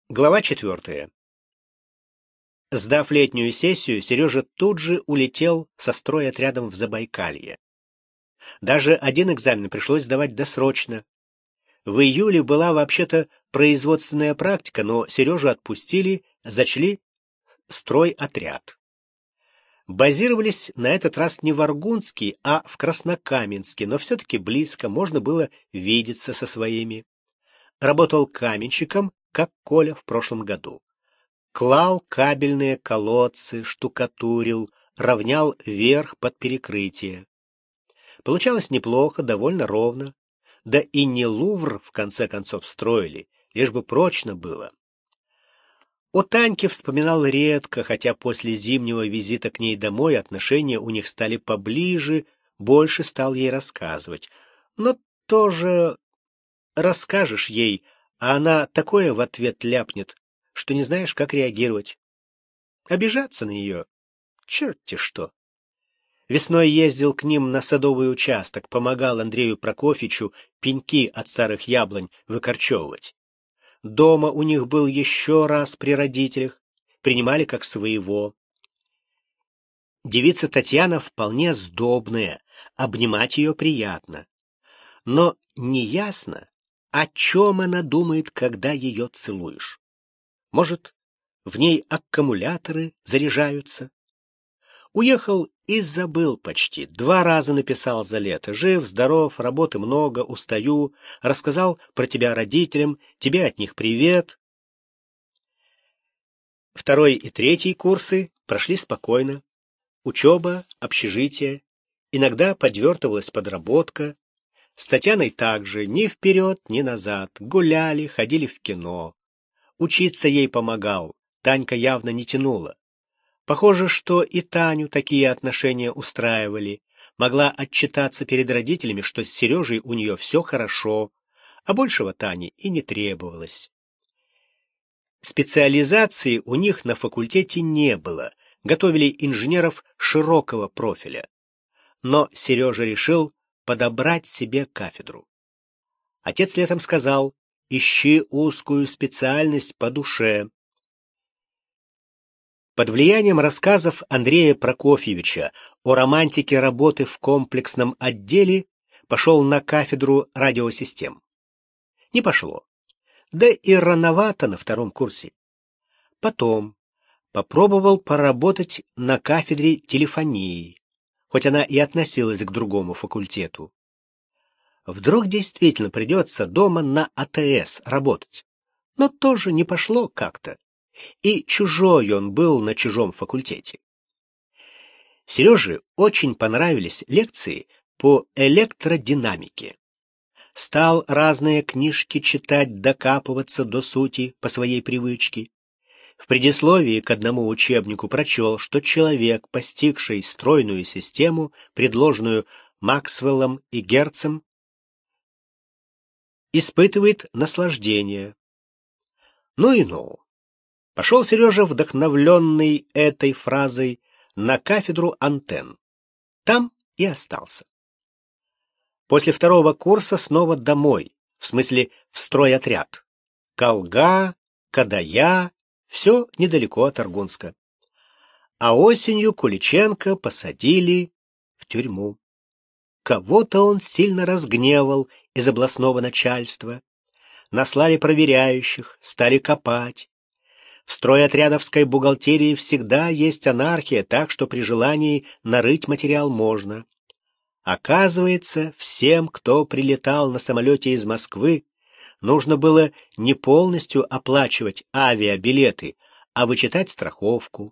Глава 4. Сдав летнюю сессию, Сережа тут же улетел со стройотрядом в Забайкалье. Даже один экзамен пришлось сдавать досрочно. В июле была вообще-то производственная практика, но Сережу отпустили, зачли стройотряд. Базировались на этот раз не в Аргунске, а в Краснокаменске, но все-таки близко, можно было видеться со своими. Работал каменщиком, как Коля в прошлом году. Клал кабельные колодцы, штукатурил, равнял верх под перекрытие. Получалось неплохо, довольно ровно. Да и не Лувр, в конце концов, строили, лишь бы прочно было. О Таньке вспоминал редко, хотя после зимнего визита к ней домой отношения у них стали поближе, больше стал ей рассказывать. Но тоже расскажешь ей, а она такое в ответ ляпнет, что не знаешь, как реагировать. Обижаться на нее? Черт-те что! Весной ездил к ним на садовый участок, помогал Андрею Прокофьевичу пеньки от старых яблонь выкорчевывать. Дома у них был еще раз при родителях, принимали как своего. Девица Татьяна вполне сдобная, обнимать ее приятно. Но неясно, о чем она думает, когда ее целуешь. Может, в ней аккумуляторы заряжаются? Уехал и забыл почти. 2 раза написал за лето. Жив, здоров, работы много, устаю. Рассказал про тебя родителям, тебе от них привет. 2 и 3 курсы прошли спокойно. Учеба, общежитие. Иногда подвертывалась подработка. С Татьяной также ни вперед, ни назад. Гуляли, ходили в кино. Учиться ей помогал. Танька явно не тянула. Похоже, что и Таню такие отношения устраивали. Могла отчитаться перед родителями, что с Сережей у нее все хорошо, а большего Тане и не требовалось. Специализации у них на факультете не было, готовили инженеров широкого профиля. Но Сережа решил подобрать себе кафедру. Отец летом сказал: «Ищи узкую специальность по душе». Под влиянием рассказов Андрея Прокофьевича о романтике работы в комплексном отделе пошел на кафедру радиосистем. Не пошло. Да и рановато на 2 курсе. Потом попробовал поработать на кафедре телефонии, хоть она и относилась к другому факультету. Вдруг действительно придется дома на АТС работать. Но тоже не пошло как-то. И чужой он был на чужом факультете. Сереже очень понравились лекции по электродинамике. Стал разные книжки читать, докапываться до сути по своей привычке. В предисловии к одному учебнику прочел, что человек, постигший стройную систему, предложенную Максвеллом и Герцем, испытывает наслаждение. Ну и ну. Пошел Сережа, вдохновленный этой фразой, на кафедру антенн. Там и остался. После 2 курса снова домой, в смысле в стройотряд. Колга, Кадая, все недалеко от Аргунска. А осенью Куличенко посадили в тюрьму. Кого-то он сильно разгневал из областного начальства. Наслали проверяющих, стали копать. В стройотрядовской бухгалтерии всегда есть анархия, так что при желании нарыть материал можно. Оказывается, всем, кто прилетал на самолете из Москвы, нужно было не полностью оплачивать авиабилеты, а вычитать страховку.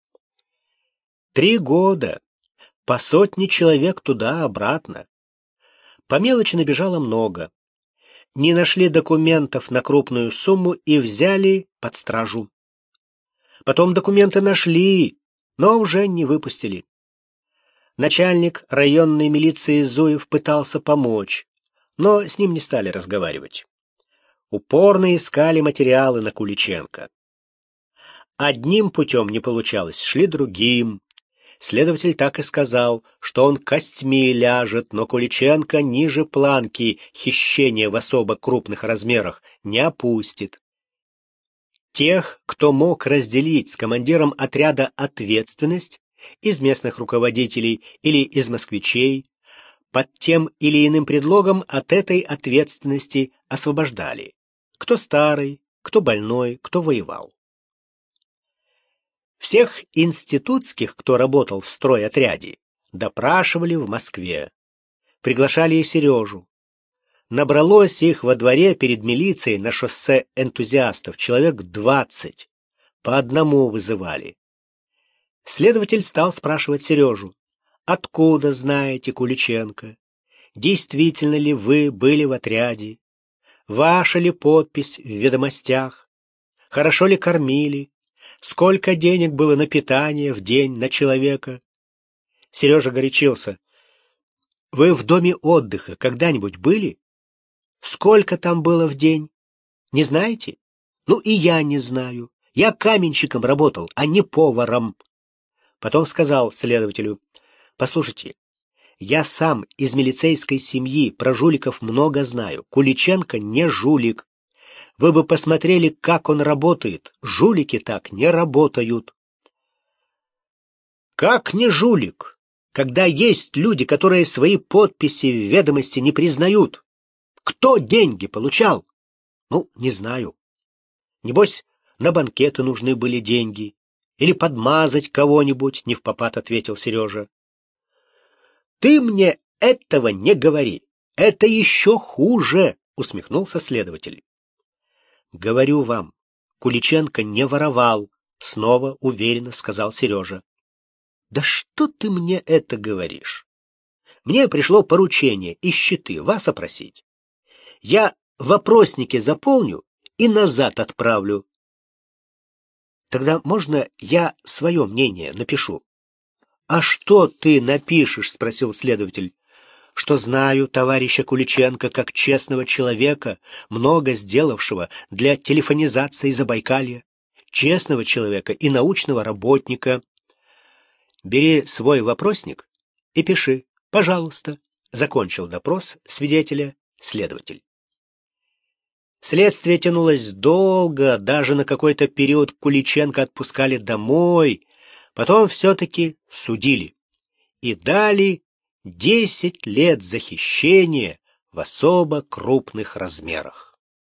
3 года, по 100 человек туда-обратно. По мелочи набежало много. Не нашли документов на крупную сумму и взяли под стражу. Потом документы нашли, но уже не выпустили. Начальник районной милиции Зуев пытался помочь, но с ним не стали разговаривать. Упорно искали материалы на Куличенко. Одним путем не получалось, шли другим. Следователь так и сказал, что он костьми ляжет, но Куличенко ниже планки хищения в особо крупных размерах не опустит. Тех, кто мог разделить с командиром отряда ответственность, из местных руководителей или из москвичей, под тем или иным предлогом от этой ответственности освобождали. Кто старый, кто больной, кто воевал. Всех институтских, кто работал в стройотряде, допрашивали в Москве. Приглашали и Сережу. Набралось их во дворе перед милицией на шоссе энтузиастов человек 20. По одному вызывали. Следователь стал спрашивать Сережу: «Откуда знаете Куличенко? Действительно ли вы были в отряде? Ваша ли подпись в ведомостях? Хорошо ли кормили? Сколько денег было на питание в день на человека?» Сережа горячился: «Вы в доме отдыха когда-нибудь были? Сколько там было в день? Не знаете? Ну и я не знаю. Я каменщиком работал, а не поваром». Потом сказал следователю: «Послушайте, я сам из милицейской семьи, про жуликов много знаю. Куличенко не жулик. Вы бы посмотрели, как он работает. Жулики так не работают». «Как не жулик, когда есть люди, которые свои подписи в ведомости не признают? Кто деньги получал?» «Ну, не знаю. Небось, на банкеты нужны были деньги. Или подмазать кого-нибудь», — невпопад ответил Сережа. «Ты мне этого не говори. Это еще хуже», — усмехнулся следователь. «Говорю вам, Куличенко не воровал», — снова уверенно сказал Сережа. «Да что ты мне это говоришь? Мне пришло поручение из Читы вас опросить. Я вопросники заполню и назад отправлю. Тогда можно я свое мнение напишу?» «А что ты напишешь?» — спросил следователь. «Что знаю товарища Куличенко как честного человека, много сделавшего для телефонизации Забайкалья, честного человека и научного работника». «Бери свой вопросник и пиши, пожалуйста», — закончил допрос свидетеля следователь. Следствие тянулось долго, даже на какой-то период Куличенко отпускали домой, потом все-таки судили и дали 10 лет за хищение в особо крупных размерах.